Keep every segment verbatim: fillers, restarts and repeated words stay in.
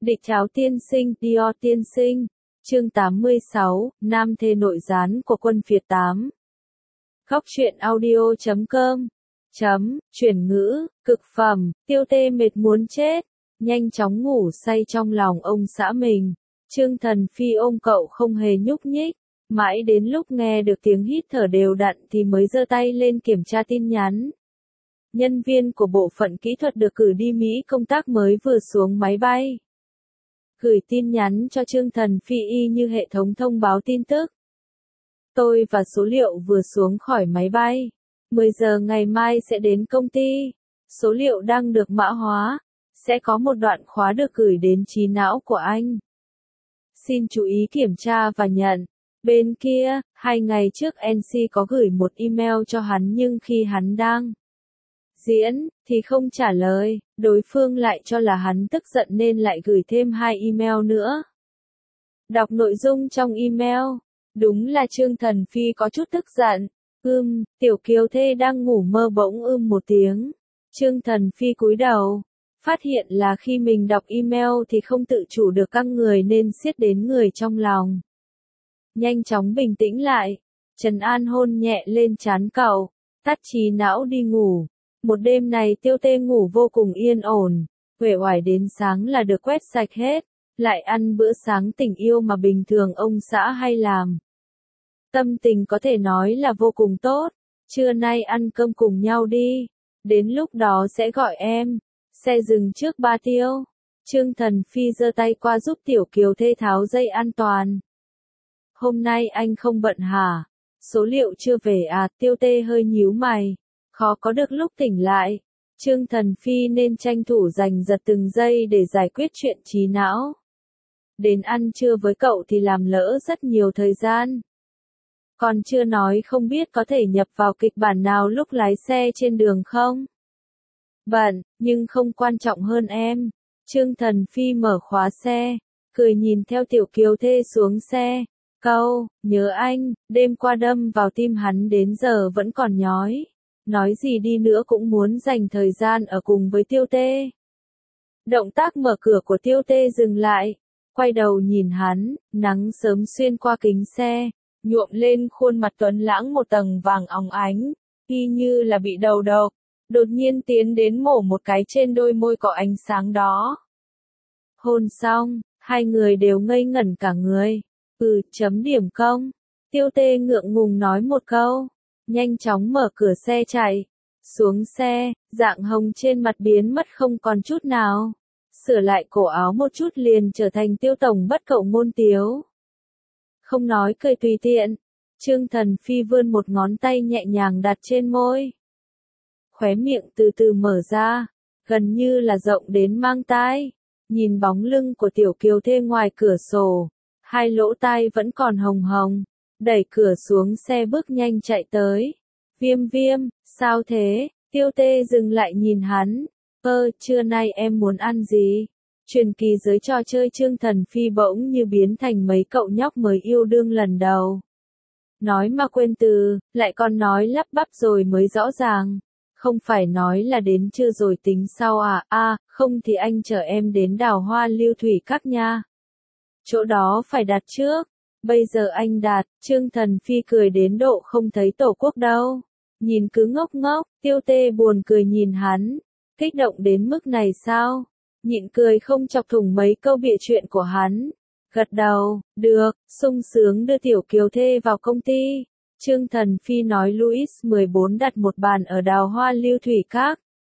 Địch Cháo tiên sinh, Dior tiên sinh. Chương tám mươi sáu, Nam thê nội gián của quân phiệt tám. Góc truyện audio chấm com. Chấm, chuyển ngữ, cực phẩm, Tiêu Tê mệt muốn chết, nhanh chóng ngủ say trong lòng ông xã mình. Trương Thần Phi ôm cậu không hề nhúc nhích, mãi đến lúc nghe được tiếng hít thở đều đặn thì mới giơ tay lên kiểm tra tin nhắn. Nhân viên của bộ phận kỹ thuật được cử đi Mỹ công tác mới vừa xuống máy bay. Gửi tin nhắn cho Trương Thần Phi y như hệ thống thông báo tin tức. Tôi và số liệu vừa xuống khỏi máy bay. mười giờ ngày mai sẽ đến công ty. Số liệu đang được mã hóa. Sẽ có một đoạn khóa được gửi đến trí não của anh. Xin chú ý kiểm tra và nhận. Bên kia, hai ngày trước en xê có gửi một email cho hắn nhưng khi hắn đang diễn, thì không trả lời, đối phương lại cho là hắn tức giận nên lại gửi thêm hai email nữa. Đọc nội dung trong email, đúng là Trương Thần Phi có chút tức giận, ưm, tiểu kiều thê đang ngủ mơ bỗng ưm một tiếng. Trương Thần Phi cúi đầu, phát hiện là khi mình đọc email thì không tự chủ được căng người nên siết đến người trong lòng. Nhanh chóng bình tĩnh lại, trấn an hôn nhẹ lên trán cậu, tắt trí não đi ngủ. Một đêm này Tiêu Tê ngủ vô cùng yên ổn, uể oải đến sáng là được quét sạch hết, lại ăn bữa sáng tình yêu mà bình thường ông xã hay làm. Tâm tình có thể nói là vô cùng tốt, trưa nay ăn cơm cùng nhau đi, đến lúc đó sẽ gọi em, xe dừng trước Ba Tiêu. Trương Thần Phi giơ tay qua giúp tiểu kiều thê tháo dây an toàn. Hôm nay anh không bận hả? Số liệu chưa về à? Tiêu Tê hơi nhíu mày. Khó có được lúc tỉnh lại. Trương Thần Phi nên tranh thủ giành giật từng giây để giải quyết chuyện trí não. Đến ăn trưa với cậu thì làm lỡ rất nhiều thời gian. Còn chưa nói không biết có thể nhập vào kịch bản nào lúc lái xe trên đường không? Bận, nhưng không quan trọng hơn em. Trương Thần Phi mở khóa xe, cười nhìn theo tiểu kiều thê xuống xe. Câu, nhớ anh, đêm qua đâm vào tim hắn đến giờ vẫn còn nhói. Nói gì đi nữa cũng muốn dành thời gian ở cùng với Tiêu Tê. Động tác mở cửa của Tiêu Tê dừng lại, quay đầu nhìn hắn, nắng sớm xuyên qua kính xe, nhuộm lên khuôn mặt tuấn lãng một tầng vàng óng ánh, y như là bị đầu độc, đột nhiên tiến đến mổ một cái trên đôi môi có ánh sáng đó. Hôn xong, hai người đều ngây ngẩn cả người. Ừ, chấm điểm công. Tiêu Tê ngượng ngùng nói một câu. Nhanh chóng mở cửa xe chạy. Xuống xe, dạng hồng trên mặt biến mất không còn chút nào. Sửa lại cổ áo một chút liền trở thành Tiêu Tổng bất cậu ngôn tiếu. Không nói cười tùy tiện. Trương Thần Phi vươn một ngón tay nhẹ nhàng đặt trên môi. Khóe miệng từ từ mở ra. Gần như là rộng đến mang tai. Nhìn bóng lưng của tiểu kiều thê ngoài cửa sổ. Hai lỗ tai vẫn còn hồng hồng. Đẩy cửa xuống xe bước nhanh chạy tới. Viêm viêm, sao thế? Tiêu Tê dừng lại nhìn hắn. Ơ, trưa nay em muốn ăn gì? Truyền kỳ giới trò chơi Trương Thần Phi bỗng như biến thành mấy cậu nhóc mới yêu đương lần đầu. Nói mà quên từ, lại còn nói lắp bắp rồi mới rõ ràng. Không phải nói là đến trưa rồi tính sau à? À, không thì anh chở em đến Đào Hoa Lưu Thủy Các nha. Chỗ đó phải đặt trước. Bây giờ anh đặt, Trương Thần Phi cười đến độ không thấy tổ quốc đâu. Nhìn cứ ngốc ngốc, Tiêu Tê buồn cười nhìn hắn. Kích động đến mức này sao? Nhịn cười không chọc thủng mấy câu bịa chuyện của hắn. Gật đầu, được, sung sướng đưa tiểu kiều thê vào công ty. Trương Thần Phi nói Louis mười bốn đặt một bàn ở Đào Hoa Lưu Thủy Các.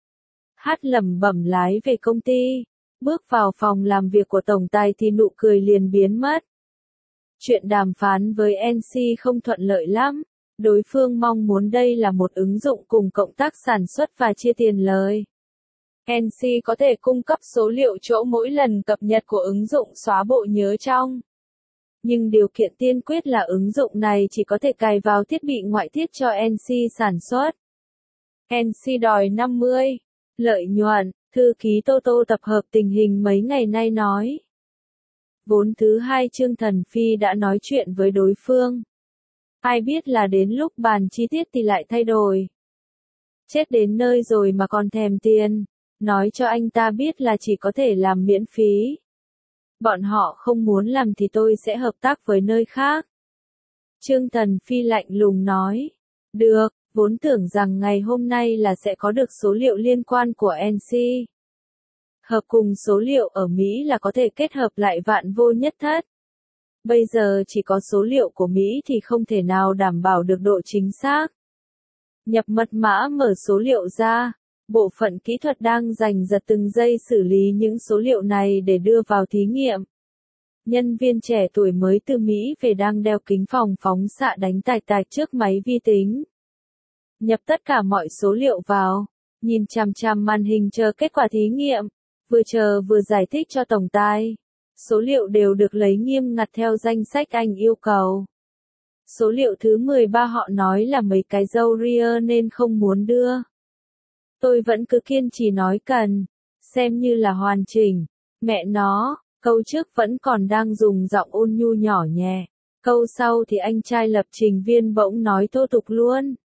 Hát lẩm bẩm lái về công ty. Bước vào phòng làm việc của tổng tài thì nụ cười liền biến mất. Chuyện đàm phán với en xê không thuận lợi lắm. Đối phương mong muốn đây là một ứng dụng cùng cộng tác sản xuất và chia tiền lời. en xê có thể cung cấp số liệu chỗ mỗi lần cập nhật của ứng dụng xóa bộ nhớ trong. Nhưng điều kiện tiên quyết là ứng dụng này chỉ có thể cài vào thiết bị ngoại thiết cho en xê sản xuất. en xê đòi năm mươi. Lợi nhuận. Thư ký Tô Tô tập hợp tình hình mấy ngày nay nói. Vốn thứ hai Trương Thần Phi đã nói chuyện với đối phương. Ai biết là đến lúc bàn chi tiết thì lại thay đổi. Chết đến nơi rồi mà còn thèm tiền. Nói cho anh ta biết là chỉ có thể làm miễn phí. bọn họ không muốn làm thì tôi sẽ hợp tác với nơi khác. Trương Thần Phi lạnh lùng nói. Được, vốn tưởng rằng ngày hôm nay là sẽ có được số liệu liên quan của en xê. Hợp cùng số liệu ở Mỹ là có thể kết hợp lại vạn vô nhất thất. Bây giờ chỉ có số liệu của Mỹ thì không thể nào đảm bảo được độ chính xác. Nhập mật mã mở số liệu ra, bộ phận kỹ thuật đang giành giật từng giây xử lý những số liệu này để đưa vào thí nghiệm. Nhân viên trẻ tuổi mới từ Mỹ về đang đeo kính phòng phóng xạ đánh tạch tạch trước máy vi tính. Nhập tất cả mọi số liệu vào, nhìn chằm chằm màn hình chờ kết quả thí nghiệm, vừa chờ vừa giải thích cho tổng tài. Số liệu đều được lấy nghiêm ngặt theo danh sách anh yêu cầu. Số liệu thứ mười ba họ nói là mấy cái râu ria nên không muốn đưa. Tôi vẫn cứ kiên trì nói cần, xem như là hoàn chỉnh. Mẹ nó, câu trước vẫn còn đang dùng giọng ôn nhu nhỏ nhẹ. Câu sau thì anh trai lập trình viên bỗng nói thô tục luôn.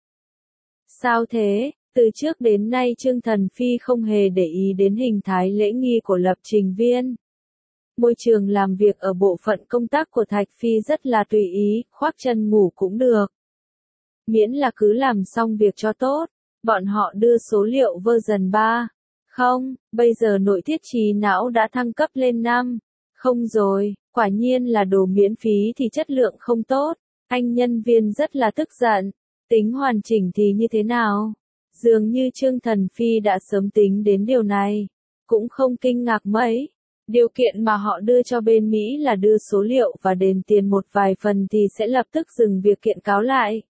Sao thế? Từ trước đến nay Trương Thần Phi không hề để ý đến hình thái lễ nghi của lập trình viên. Môi trường làm việc ở bộ phận công tác của Thạch Phi rất là tùy ý, khoác chân ngủ cũng được. Miễn là cứ làm xong việc cho tốt, bọn họ đưa số liệu version ba. Không, bây giờ nội tiết trí não đã thăng cấp lên năm. Không rồi, quả nhiên là đồ miễn phí thì chất lượng không tốt. Anh nhân viên rất là tức giận. Tính hoàn chỉnh thì như thế nào? Dường như Trương Thần Phi đã sớm tính đến điều này. Cũng không kinh ngạc mấy. Điều kiện mà họ đưa cho bên Mỹ là đưa số liệu và đền tiền một vài phần thì sẽ lập tức dừng việc kiện cáo lại.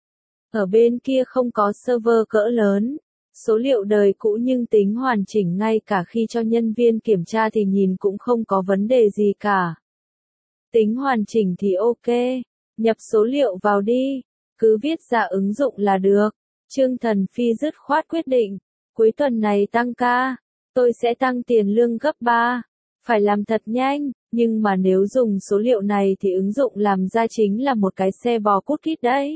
Ở bên kia không có server cỡ lớn, số liệu đời cũ nhưng tính hoàn chỉnh ngay cả khi cho nhân viên kiểm tra thì nhìn cũng không có vấn đề gì cả. Tính hoàn chỉnh thì ok, nhập số liệu vào đi, cứ viết ra ứng dụng là được. Trương Thần Phi dứt khoát quyết định, cuối tuần này tăng ca, tôi sẽ tăng tiền lương gấp ba. Phải làm thật nhanh, nhưng mà nếu dùng số liệu này thì ứng dụng làm ra chính là một cái xe bò cút kít đấy.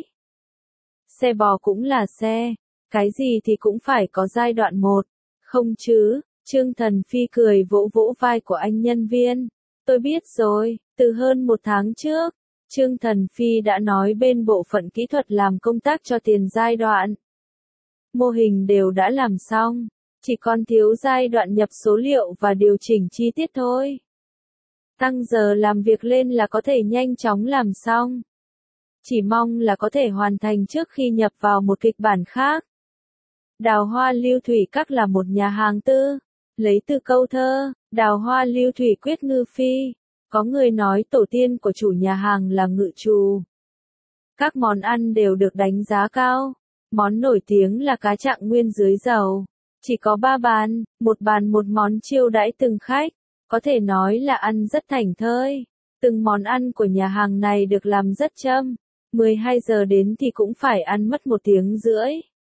Xe bò cũng là xe, cái gì thì cũng phải có giai đoạn một, không chứ? Trương Thần Phi cười vỗ vỗ vai của anh nhân viên. Tôi biết rồi, từ hơn một tháng trước, Trương Thần Phi đã nói bên bộ phận kỹ thuật làm công tác cho tiền giai đoạn. Mô hình đều đã làm xong. Chỉ còn thiếu giai đoạn nhập số liệu và điều chỉnh chi tiết thôi. Tăng giờ làm việc lên là có thể nhanh chóng làm xong. Chỉ mong là có thể hoàn thành trước khi nhập vào một kịch bản khác. Đào Hoa Lưu Thủy Các là một nhà hàng tư. Lấy từ câu thơ, Đào Hoa Lưu Thủy Quyết Ngư Phi. Có người nói tổ tiên của chủ nhà hàng là ngự trù. Các món ăn đều được đánh giá cao. Món nổi tiếng là cá trạng nguyên dưới dầu. Chỉ có ba bàn, một bàn một món chiêu đãi từng khách, có thể nói là ăn rất thảnh thơi. Từng món ăn của nhà hàng này được làm rất châm, mười hai giờ đến thì cũng phải ăn mất một tiếng rưỡi.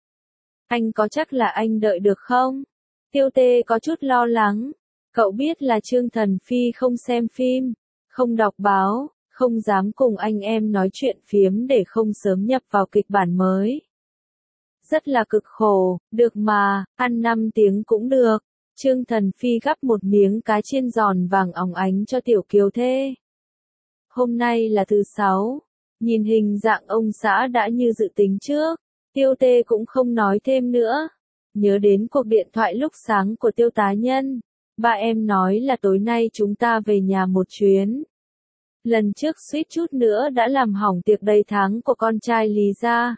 Anh có chắc là anh đợi được không? Tiêu Tê có chút lo lắng, cậu biết là Trương Thần Phi không xem phim, không đọc báo, không dám cùng anh em nói chuyện phiếm để không sớm nhập vào kịch bản mới. Rất là cực khổ, được mà, ăn năm tiếng cũng được. Trương Thần Phi gắp một miếng cá chiên giòn vàng óng ánh cho tiểu kiều thê. Hôm nay là thứ sáu, nhìn hình dạng ông xã đã như dự tính trước, Tiêu Tê cũng không nói thêm nữa. Nhớ đến cuộc điện thoại lúc sáng của Tiêu tá nhân, ba em nói là tối nay chúng ta về nhà một chuyến. Lần trước suýt chút nữa đã làm hỏng tiệc đầy tháng của con trai Lý gia.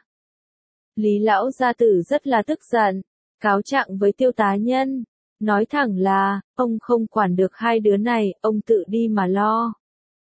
Lý lão gia tử rất là tức giận, cáo trạng với Tiêu tá nhân, nói thẳng là, ông không quản được hai đứa này, ông tự đi mà lo.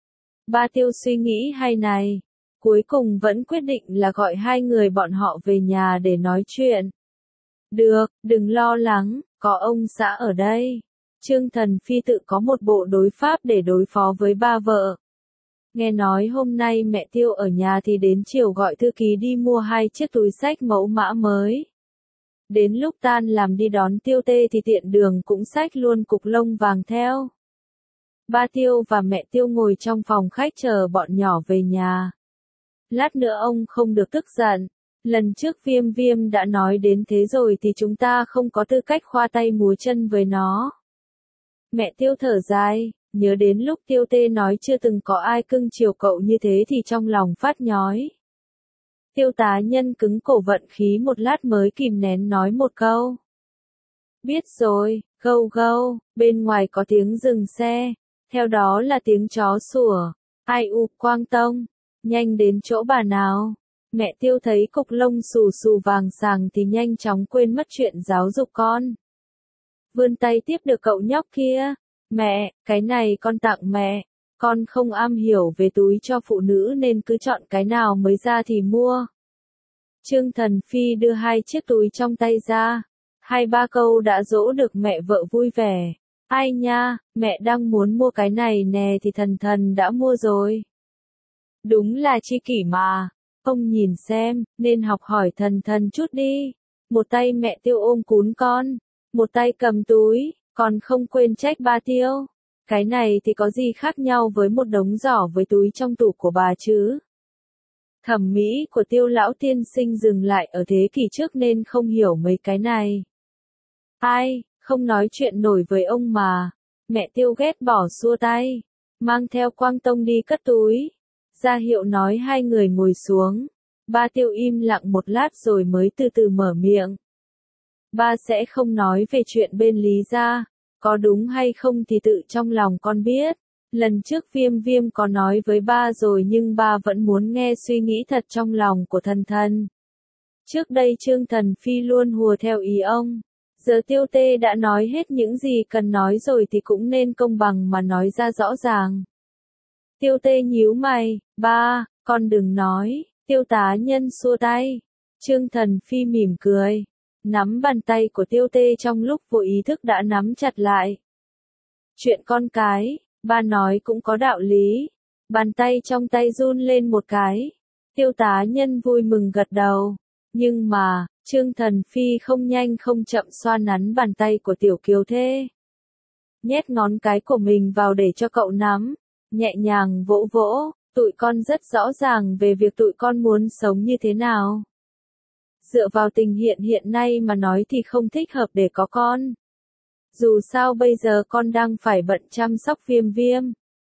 Ba Tiêu suy nghĩ hay này, cuối cùng vẫn quyết định là gọi hai người bọn họ về nhà để nói chuyện. Được, đừng lo lắng, có ông xã ở đây. Trương Thần Phi tự có một bộ đối pháp để đối phó với ba vợ. Nghe nói hôm nay mẹ Tiêu ở nhà thì đến chiều gọi thư ký đi mua hai chiếc túi xách mẫu mã mới. Đến lúc tan làm đi đón Tiêu Tê thì tiện đường cũng xách luôn cục lông vàng theo. Ba Tiêu và mẹ Tiêu ngồi trong phòng khách chờ bọn nhỏ về nhà. Lát nữa ông không được tức giận. Lần trước Viêm Viêm đã nói đến thế rồi thì chúng ta không có tư cách khoa tay múa chân với nó. Mẹ Tiêu thở dài, nhớ đến lúc Tiêu Tê nói chưa từng có ai cưng chiều cậu như thế thì trong lòng phát nhói. Tiêu tá nhân cứng cổ vận khí một lát mới kìm nén nói một câu. Biết rồi, gâu gâu, bên ngoài có tiếng dừng xe, theo đó là tiếng chó sủa. Ai u, Quang Tông, nhanh đến chỗ bà nào. Mẹ Tiêu thấy cục lông xù xù vàng sàng thì nhanh chóng quên mất chuyện giáo dục con. Vươn tay tiếp được cậu nhóc kia. Mẹ, cái này con tặng mẹ. Con không am hiểu về túi cho phụ nữ nên cứ chọn cái nào mới ra thì mua. Trương Thần Phi đưa hai chiếc túi trong tay ra. Hai ba câu đã dỗ được mẹ vợ vui vẻ. Ai nha, mẹ đang muốn mua cái này nè thì Thần Thần đã mua rồi. Đúng là chi kỷ mà. Ông nhìn xem, nên học hỏi Thần Thần chút đi. Một tay mẹ Tiêu ôm cún con, một tay cầm túi, còn không quên trách ba Tiêu. Cái này thì có gì khác nhau với một đống giỏ với túi trong tủ của bà chứ? Thẩm mỹ của Tiêu lão tiên sinh dừng lại ở thế kỷ trước nên không hiểu mấy cái này. Ai, không nói chuyện nổi với ông mà. Mẹ Tiêu ghét bỏ xua tay, mang theo Quang Tông đi cất túi. Ra hiệu nói hai người ngồi xuống. Ba Tiêu im lặng một lát rồi mới từ từ mở miệng. Ba sẽ không nói về chuyện bên Lý gia, có đúng hay không thì tự trong lòng con biết. Lần trước Viêm Viêm có nói với ba rồi nhưng ba vẫn muốn nghe suy nghĩ thật trong lòng của Thần Thần. Trước đây Trương Thần Phi luôn hùa theo ý ông. Giờ Tiêu Tê đã nói hết những gì cần nói rồi thì cũng nên công bằng mà nói ra rõ ràng. Tiêu Tê nhíu mày, ba, con đừng nói. Tiêu tá nhân xua tay. Trương Thần Phi mỉm cười, nắm bàn tay của Tiêu Tê trong lúc vô ý thức đã nắm chặt lại. Chuyện con cái, ba nói cũng có đạo lý. Bàn tay trong tay run lên một cái. Tiêu tá nhân vui mừng gật đầu. Nhưng mà, Trương Thần Phi không nhanh không chậm xoa nắn bàn tay của tiểu kiều thê. Nhét ngón cái của mình vào để cho cậu nắm. Nhẹ nhàng vỗ vỗ, tụi con rất rõ ràng về việc tụi con muốn sống như thế nào. Dựa vào tình hiện hiện nay mà nói thì không thích hợp để có con. Dù sao bây giờ con đang phải bận chăm sóc Viêm Viêm.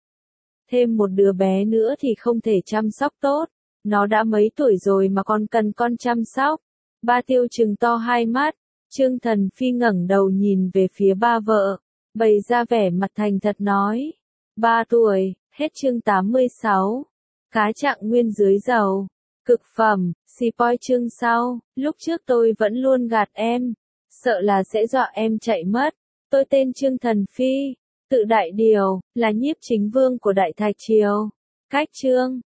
Thêm một đứa bé nữa thì không thể chăm sóc tốt. Nó đã mấy tuổi rồi mà còn cần con chăm sóc. Ba Tiêu trừng to hai mắt. Trương Thần Phi ngẩng đầu nhìn về phía ba vợ. Bày ra vẻ mặt thành thật nói. Ba tuổi, hết chương tám mươi sáu. Cá trạng nguyên dưới dầu. Cực phẩm, spoil chương sau. Lúc trước tôi vẫn luôn gạt em. Sợ là sẽ dọa em chạy mất. Tôi tên Trương Thần Phi. Tự đại điều, là nhiếp chính vương của Đại Thạch Triều. Cách chương.